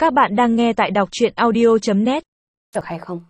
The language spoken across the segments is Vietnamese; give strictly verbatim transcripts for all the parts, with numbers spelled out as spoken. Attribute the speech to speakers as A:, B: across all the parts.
A: Các bạn đang nghe tại đọc truyện audio.net.
B: Được hay không?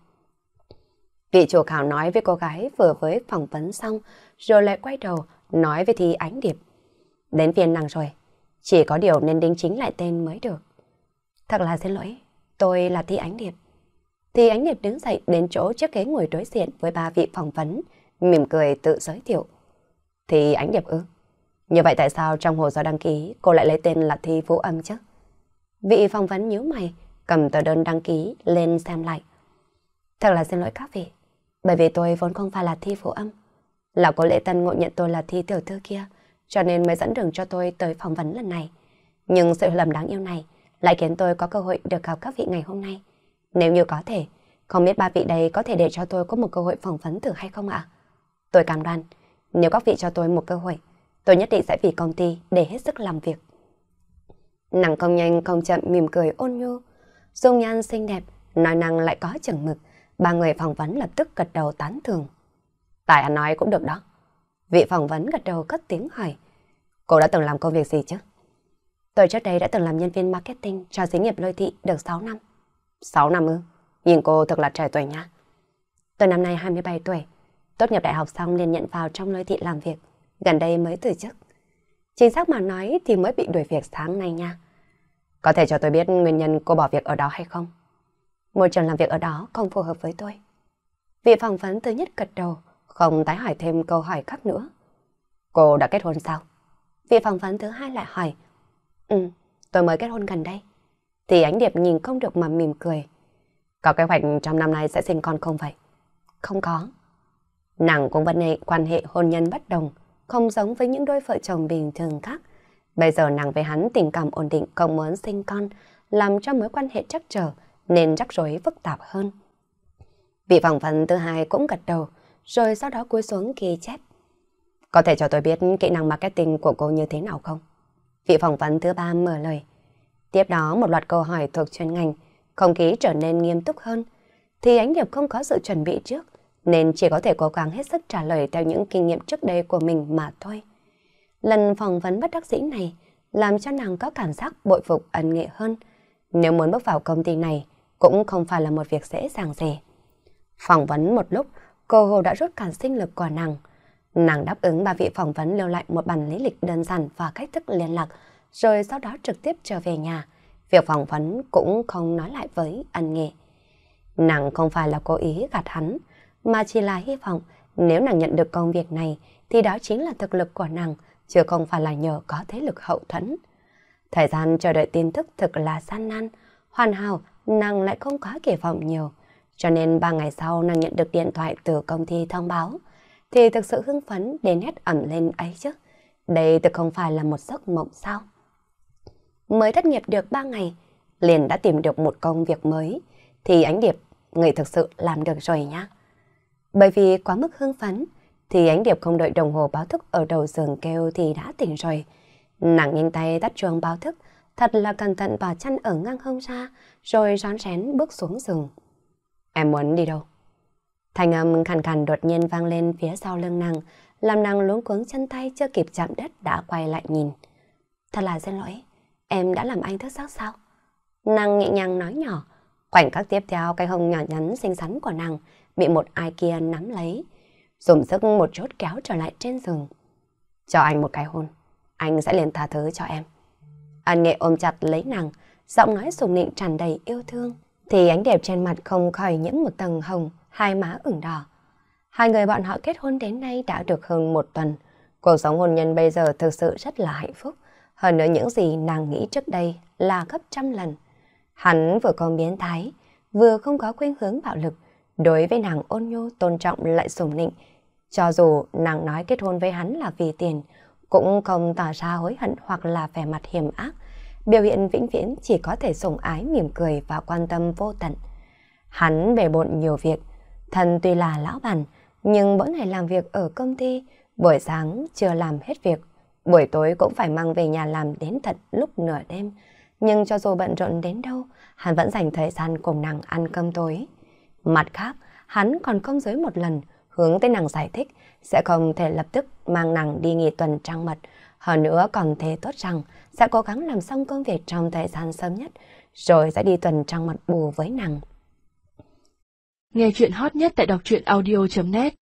B: Vị chủ khảo nói với cô gái vừa mới phỏng vấn xong, rồi lại quay đầu nói với Thi Ánh Điệp. Đến phiên nàng rồi, chỉ có điều nên đính chính lại tên mới được. Thật là xin lỗi, tôi là Thi Ánh Điệp. Thi Ánh Điệp đứng dậy đến chỗ chiếc ghế ngồi đối diện với ba vị phỏng vấn, mỉm cười tự giới thiệu. Thi Ánh Điệp ư? Như vậy tại sao trong hồ sơ đăng ký cô lại lấy tên là Thi Vũ Âm chứ? Vị phỏng vấn nhíu mày, cầm tờ đơn đăng ký lên xem lại. Thật là xin lỗi các vị, bởi vì tôi vốn không phải là Thi Vũ Âm. Là cô Lễ Tân ngộ nhận tôi là Thi tiểu thư kia, cho nên mới dẫn đường cho tôi tới phỏng vấn lần này. Nhưng sự lầm đáng yêu này lại khiến tôi có cơ hội được gặp các vị ngày hôm nay. Nếu như có thể, không biết ba vị đây có thể để cho tôi có một cơ hội phỏng vấn thử hay không ạ? Tôi cam đoan, nếu các vị cho tôi một cơ hội, tôi nhất định sẽ vì công ty để hết sức làm việc. Nàng không nhanh không chậm mỉm cười ôn nhu, dung nhan xinh đẹp, nói năng lại có chừng mực. Ba người phỏng vấn lập tức gật đầu tán thưởng. Tài ăn nói cũng được đó. Vị phỏng vấn gật đầu cất tiếng hỏi. Cô đã từng làm công việc gì chứ? Tôi trước đây đã từng làm nhân viên marketing cho xí nghiệp Lôi Thị được sáu năm. sáu năm ư? Nhìn cô thật là trẻ tuổi nha. Tôi năm nay hai mươi bảy tuổi. Tốt nghiệp đại học xong liền nhận vào trong Lôi Thị làm việc. Gần đây mới từ chức. Chính xác mà nói thì mới bị đuổi việc sáng nay nha. Có thể cho tôi biết nguyên nhân cô bỏ việc ở đó hay không? Môi trường làm việc ở đó không phù hợp với tôi. Vị phỏng vấn thứ nhất gật đầu, không tái hỏi thêm câu hỏi khác nữa. Cô đã kết hôn sao? Vị phỏng vấn thứ hai lại hỏi. Ừ, tôi mới kết hôn gần đây. Thì Ánh Điệp nhìn không được mà mỉm cười. Có kế hoạch trong năm nay sẽ sinh con không vậy? Không có. Nàng cũng vẫn hệ quan hệ hôn nhân bất đồng, không giống với những đôi vợ chồng bình thường khác. Bây giờ nàng với hắn tình cảm ổn định, không muốn sinh con, làm cho mối quan hệ trắc trở nên rắc rối phức tạp hơn. Vị phỏng vấn thứ hai cũng gật đầu, rồi sau đó cúi xuống ghi chép. Có thể cho tôi biết kỹ năng marketing của cô như thế nào không? Vị phỏng vấn thứ ba mở lời. Tiếp đó một loạt câu hỏi thuộc chuyên ngành, không khí trở nên nghiêm túc hơn. Thì Ánh Điệp không có sự chuẩn bị trước, nên chỉ có thể cố gắng hết sức trả lời theo những kinh nghiệm trước đây của mình mà thôi. Lần phỏng vấn bất đắc dĩ này làm cho nàng có cảm giác bội phục ân nghệ hơn. Nếu muốn bước vào công ty này cũng không phải là một việc dễ dàng gì. Phỏng vấn một lúc, cô Hồ đã rút cả sinh lực của nàng. Nàng đáp ứng ba vị phỏng vấn lưu lại một bản lý lịch đơn giản và cách thức liên lạc, rồi sau đó trực tiếp trở về nhà. Việc phỏng vấn cũng không nói lại với ân nghệ. Nàng không phải là cố ý gạt hắn, mà chỉ là hy vọng nếu nàng nhận được công việc này thì đó chính là thực lực của nàng, chứ không phải là nhờ có thế lực hậu thuẫn. Thời gian chờ đợi tin tức thực là gian nan, hoàn hảo nàng lại không có kỳ vọng nhiều. Cho nên ba ngày sau nàng nhận được điện thoại từ công ty thông báo, thì thực sự hưng phấn đến hét ẩm lên ấy chứ. Đây thực không phải là một giấc mộng sao? Mới thất nghiệp được ba ngày, liền đã tìm được một công việc mới, thì Ánh Điệp, người thực sự làm được rồi nhá. Bởi vì quá mức hưng phấn, thì Ánh Điệp không đợi đồng hồ báo thức ở đầu giường kêu thì đã tỉnh rồi. Nàng nhanh tay tắt chuông báo thức, thật là cẩn thận bỏ chăn ở ngang hông ra, rồi rón rén bước xuống giường. Em muốn đi đâu? Thanh âm khàn khàn đột nhiên vang lên phía sau lưng nàng, làm nàng luống cuống chân tay chưa kịp chạm đất đã quay lại nhìn. Thật là xin lỗi, em đã làm anh thức giấc sao? Nàng nhẹ nhàng nói nhỏ. Khoảnh khắc tiếp theo, cái hông nhỏ nhắn xinh xắn của nàng bị một ai kia nắm lấy, dùng sức một chốt kéo trở lại trên giường. Cho anh một cái hôn, anh sẽ liền tha thứ cho em. Ân Nghệ ôm chặt lấy nàng, giọng nói sùng nịnh tràn đầy yêu thương. Thì Ánh Điệp trên mặt không khỏi nhiễm một tầng hồng, hai má ửng đỏ. Hai người bọn họ kết hôn đến nay đã được hơn một tuần. Cuộc sống hôn nhân bây giờ thực sự rất là hạnh phúc. Hơn nữa những gì nàng nghĩ trước đây là gấp trăm lần. Hắn vừa không biến thái, vừa không có khuynh hướng bạo lực. Đối với nàng ôn nhu, tôn trọng lại sủng nịnh. Cho dù nàng nói kết hôn với hắn là vì tiền, cũng không tỏ ra hối hận hoặc là vẻ mặt hiểm ác. Biểu hiện vĩnh viễn chỉ có thể sủng ái, mỉm cười và quan tâm vô tận. Hắn bề bộn nhiều việc, thân tuy là lão bản, nhưng mỗi ngày làm việc ở công ty, buổi sáng chưa làm hết việc, buổi tối cũng phải mang về nhà làm đến tận lúc nửa đêm. Nhưng cho dù bận rộn đến đâu, hắn vẫn dành thời gian cùng nàng ăn cơm tối. Mặt khác, hắn còn không dưới một lần hướng tới nàng giải thích sẽ không thể lập tức mang nàng đi nghỉ tuần trăng mật. Hơn nữa còn thề tốt rằng sẽ cố gắng làm xong công việc trong thời gian sớm nhất, rồi sẽ đi tuần trăng mật bù với nàng.
A: Nghe chuyện hot nhất tại đọc truyện audio chấm net